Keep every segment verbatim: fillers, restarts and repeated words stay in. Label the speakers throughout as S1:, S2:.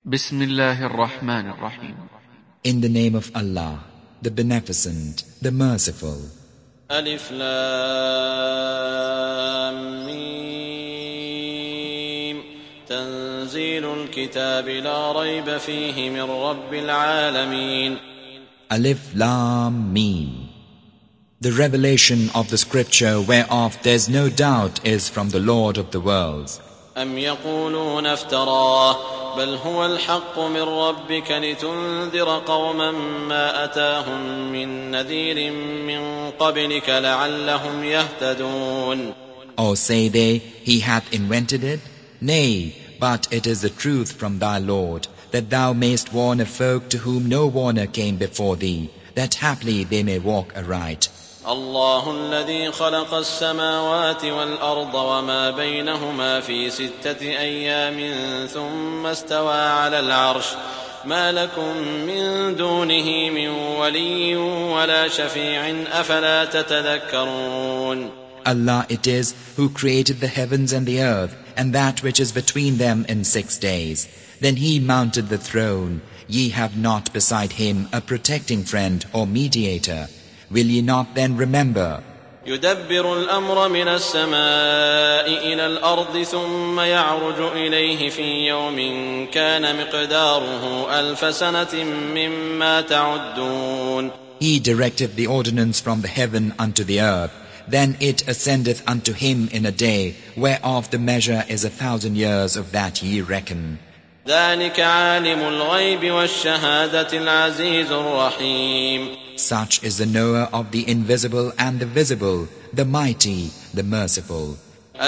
S1: Bismillahir Rahmanir Rahim.
S2: In the name of Allah, the Beneficent, the Merciful.
S3: Alif Lam Mim. Tanzilul Kitabi la rayba fihi min Rabbil Alameen.
S2: Alif Lam Mim. The revelation of the scripture whereof there is no doubt is from the Lord of the worlds.
S3: أم يقولون افتراه بل هو الحق من ربك لتنذر قوما ما أتاهم من نذير من قبلك لعلهم يهتدون.
S2: Or say they, he hath invented it? Nay, but it is the truth from thy Lord, that thou mayst warn a folk to whom no warner came before thee, that haply they may walk aright.
S3: الله الذي خلق السماوات والأرض وما بينهما في ستة أيام ثم استوى على العرش ما لكم من دونه من ولي ولا شفيع أفلا تتذكرون.
S2: Allah it is who created the heavens and the earth and that which is between them in six days. Then he mounted the throne. Ye have not beside him a protecting friend or mediator. Will ye not then remember?
S3: يدبر الأمر من السماء إلى الأرض ثم يعرج إليه في يوم كان مقداره ألف سنة مما تعدون.
S2: He directeth the ordinance from the heaven unto the earth. Then it ascendeth unto him in a day, whereof the measure is a thousand years of that ye reckon.
S3: ذلك عالم الغيب والشهادة العزيز الرحيم.
S2: Such is the knower of the invisible and the visible, the mighty, the merciful.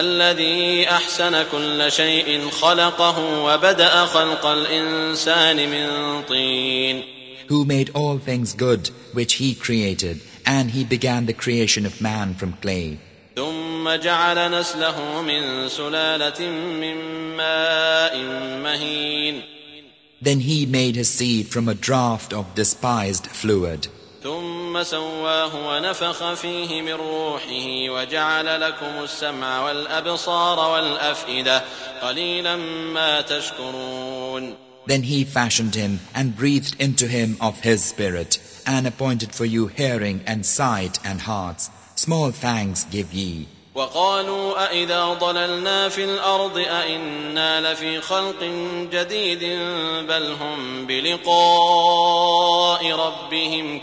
S3: الذي أحسن كل شيء خلقه وبدأ خلق الإنسان من طين.
S2: Who made all things good which he created, and he began the creation of man from clay.
S3: ثم جعل نسله من سلالة من ماء مهين.
S2: Then he made his seed from a draught of despised fluid.
S3: ثم سواه ونفخ فيه من روحه وجعل لكم السمع والأبصار والأفئدة قليلا ما تشكرون.
S2: Then he fashioned him and breathed into him of his spirit, and appointed for you hearing and sight and hearts. Small thanks give ye.
S3: وقالوا أإذا ضللنا في الأرض أإنا لفي خلق جديد بل هم بلقاء ربهم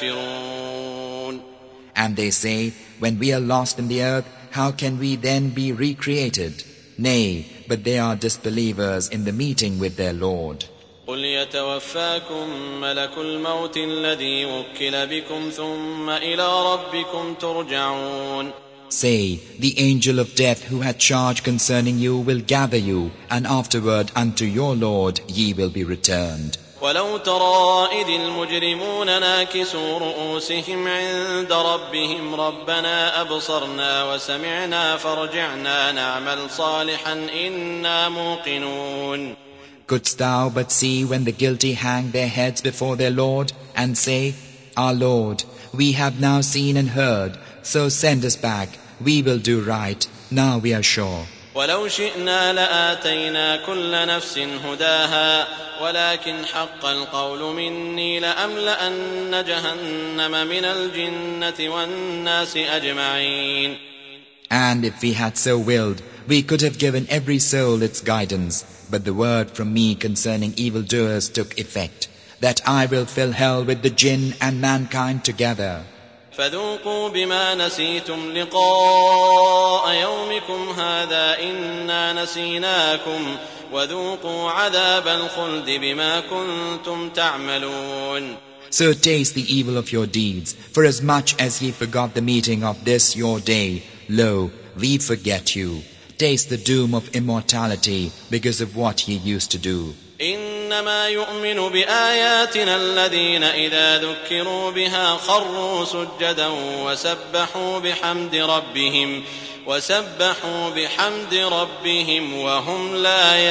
S3: كافرون.
S2: And they say, when we are lost in the earth, how can we then be recreated? Nay, but they are disbelievers in the meeting with their Lord.
S3: قل يتوفاكم ملك الموت الذي وكل بكم ثم إلى ربكم ترجعون.
S2: Say, the angel of death who had charge concerning you will gather you, and afterward unto your Lord ye will be returned.
S3: ولو ترى إذ المجرمون ناكسوا رؤوسهم عند ربهم ربنا أبصرنا وسمعنا فارجعنا نعمل صالحا إنا موقنون.
S2: Couldst thou but see when the guilty hang their heads before their Lord, and say, Our Lord, we have now seen and heard, so send us back, we will do right, now we are sure.
S3: ولو شئنا لآتينا كل نفس هداها ولكن حق القول مني لأملأن جهنم من الجنة والناس أجمعين.
S2: And if we had so willed, we could have given every soul its guidance, but the word from me concerning evildoers took effect, that I will fill hell with the jinn and mankind together.
S3: فذوقوا بما نسيتم لقاء يومكم هذا إنا نسيناكم وذوقوا عذاب الخلد بما كنتم تعملون.
S2: So taste the evil of your deeds, for as much as ye forgot the meeting of this your day, lo, we forget you. Taste the doom of immortality because of what ye used to do.
S3: إنما يؤمن بآياتنا الذين إذا ذكروا بها خروا سجدا وسبحوا بحمد ربهم وسبحوا بحمد ربهم وهم لا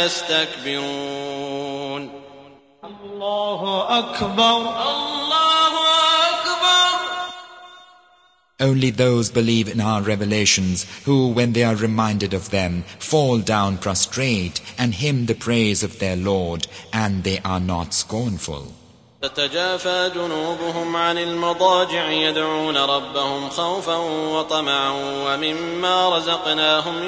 S3: يستكبرون.
S4: الله أكبر.
S2: Only those believe in our revelations who, when they are reminded of them, fall down prostrate and hymn the praise of their Lord, and they are not scornful.
S3: تتجافى جنوبهم عن المضاجع يدعون ربهم خوفا وطمعا ومما رزقناهم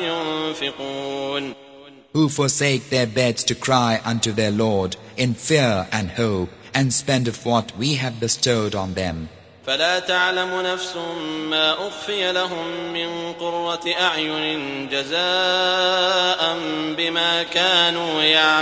S3: ينفقون.
S2: Who forsake their beds to cry unto their Lord in fear and hope, and spend of what we have bestowed on them.
S3: فلا تعلم نفس ما أخفي لهم من قرة أعين جزاء بما كانوا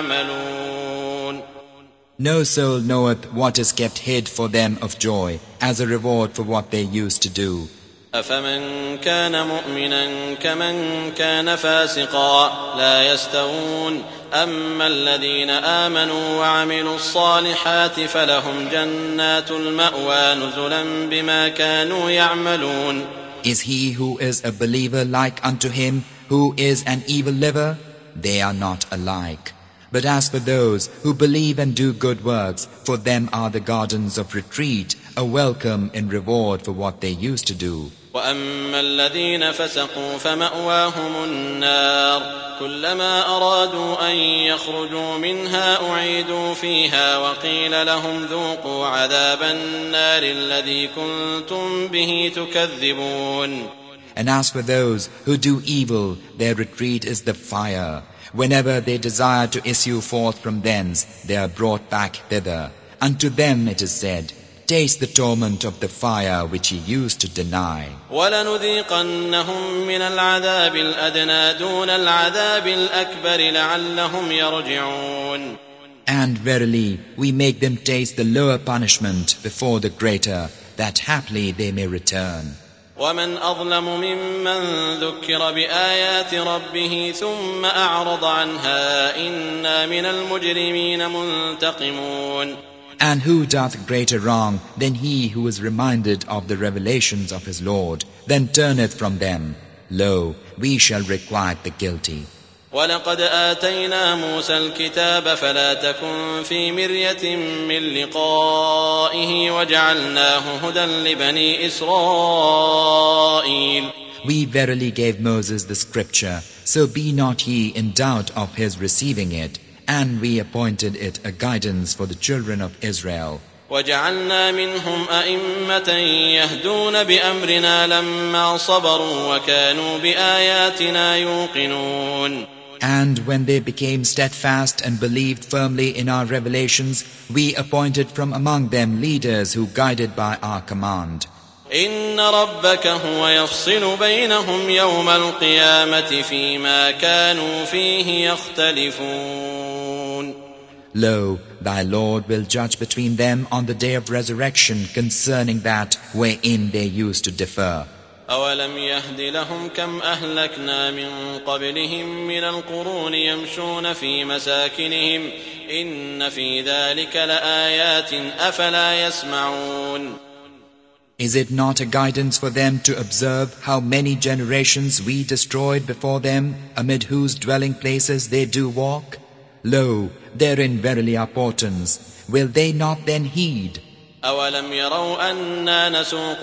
S3: يعملون.
S2: No soul knoweth what is kept hid for them of joy, as a reward for what they used to do.
S3: أفمن كان مؤمنا كمن كان فاسقا لا يستوون أما الذين آمنوا وعملوا الصالحات فلهم جنات المأوى نزلا بما كانوا يعملون.
S2: Is he who is a believer like unto him who is an evil liver? They are not alike. But as for those who believe and do good works, for them are the gardens of retreat, a welcome in reward for what they used to do.
S3: وأما الذين فسقوا فمأواهم النار كلما أرادوا أن يخرجوا منها أعيدوا فيها وقيل لهم ذوقوا عذاب النار الذي كنتم به تكذبون.
S2: And as for those who do evil, their retreat is the fire. Whenever they desire to issue forth from thence, they are brought back thither. Unto them it is said, taste the torment of the fire which ye used to deny.
S3: وَلَنُذِيقَنَّهُم مِّنَ الْعَذَابِ الْأَدْنَىٰ دُونَ الْعَذَابِ الْأَكْبَرِ لَعَلَّهُمْ يَرْجِعُونَ.
S2: And verily, we make them taste the lower punishment before the greater, that haply they may return.
S3: وَمَنْ أَظْلَمُ مِمَّنْ ذُكِّرَ بِآيَاتِ رَبِّهِ ثُمَّ أَعْرَضَ عَنْهَا إِنَّا مِنَ الْمُجْرِمِينَ مُنْتَقِمُونَ.
S2: And who doth greater wrong than he who is reminded of the revelations of his Lord, then turneth from them? Lo, we shall requite the guilty.
S3: وَلَقَدْ آتَيْنَا مُوسَى الْكِتَابَ فَلَا تَكُنْ فِي مِرْيَةٍ مِّن لِقَائِهِ وَجَعَلْنَاهُ هُدًى لِبَنِي إِسْرَائِيلَ.
S2: We verily gave Moses the scripture, so be not ye in doubt of his receiving it, and we appointed it a guidance for the children of Israel.
S3: وَجَعَلْنَا مِنْهُمْ أَئِمَّةً يَهْدُونَ بِأَمْرِنَا لَمَّا صَبَرُوا وَكَانُوا بِآيَاتِنَا يُوقِنُونَ.
S2: And when they became steadfast and believed firmly in our revelations, we appointed from among them leaders who guided by our command.
S3: إِنَّ رَبَّكَ هُوَ يَفْصِلُ بَيْنَهُمْ يَوْمَ الْقِيَامَةِ فِيمَا كَانُوا فِيهِ يَخْتَلِفُونَ.
S2: Lo, thy Lord will judge between them on the day of resurrection concerning that wherein they used to differ.
S3: أَوَلَمْ يَهْدِ لَهُمْ كَمْ أَهْلَكْنَا مِنْ قَبْلِهِمْ مِنَ الْقُرُونِ يَمْشُونَ فِي مَسَاكِنِهِمْ إِنَّ فِي ذَلِكَ لَآيَاتٍ أَفَلَا يَسْمَعُونَ.
S2: Is it not a guidance for them to observe how many generations we destroyed before them, amid whose dwelling places they do walk? Lo, therein verily are portents. Will they not then heed?
S3: أَوَلَمْ يَرَوْا أَنَّا نَسُوقُ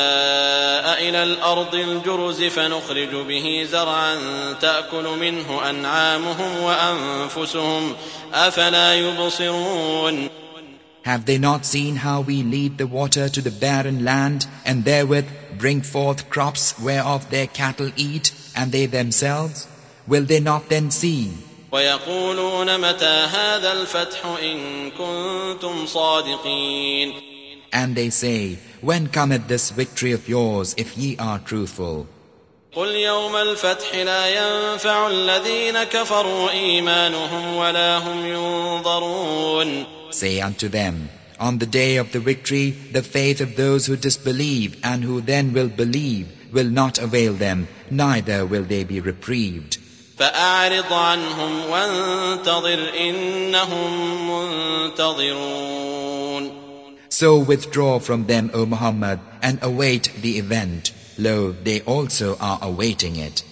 S3: الْمَاءَ إِلَى الْأَرْضِ الْجُرُزِ فَنُخْرِجُ بِهِ زَرْعًا تَأْكُلُ مِنْهُ أَنْعَامُهُمْ وَأَنْفُسُهُمْ أَفَلَا يُبْصِرُونَ.
S2: Have they not seen how we lead the water to the barren land, and therewith bring forth crops whereof their cattle eat, and they themselves? Will they not then see?
S3: وَيَقُولُونَ مَتَى هَذَا الْفَتْحُ إِن كُنتُمْ صَادِقِينَ.
S2: And they say, when cometh this victory of yours, if ye are truthful?
S3: قُلْ يَوْمَ الْفَتْحِ لَا يَنْفَعُ الَّذِينَ كَفَرُوا إِيمَانُهُمْ وَلَا هُمْ يُنظَرُونَ.
S2: Say unto them, on the day of the victory, the faith of those who disbelieve and who then will believe will not avail them, neither will they be reprieved.
S3: فَأَعْرِضْ عَنْهُمْ وَانْتَظِرْ إِنَّهُمْ مُنْتَظِرُونَ.
S2: So withdraw from them, O Muhammad, and await the event. Lo, they also are awaiting it.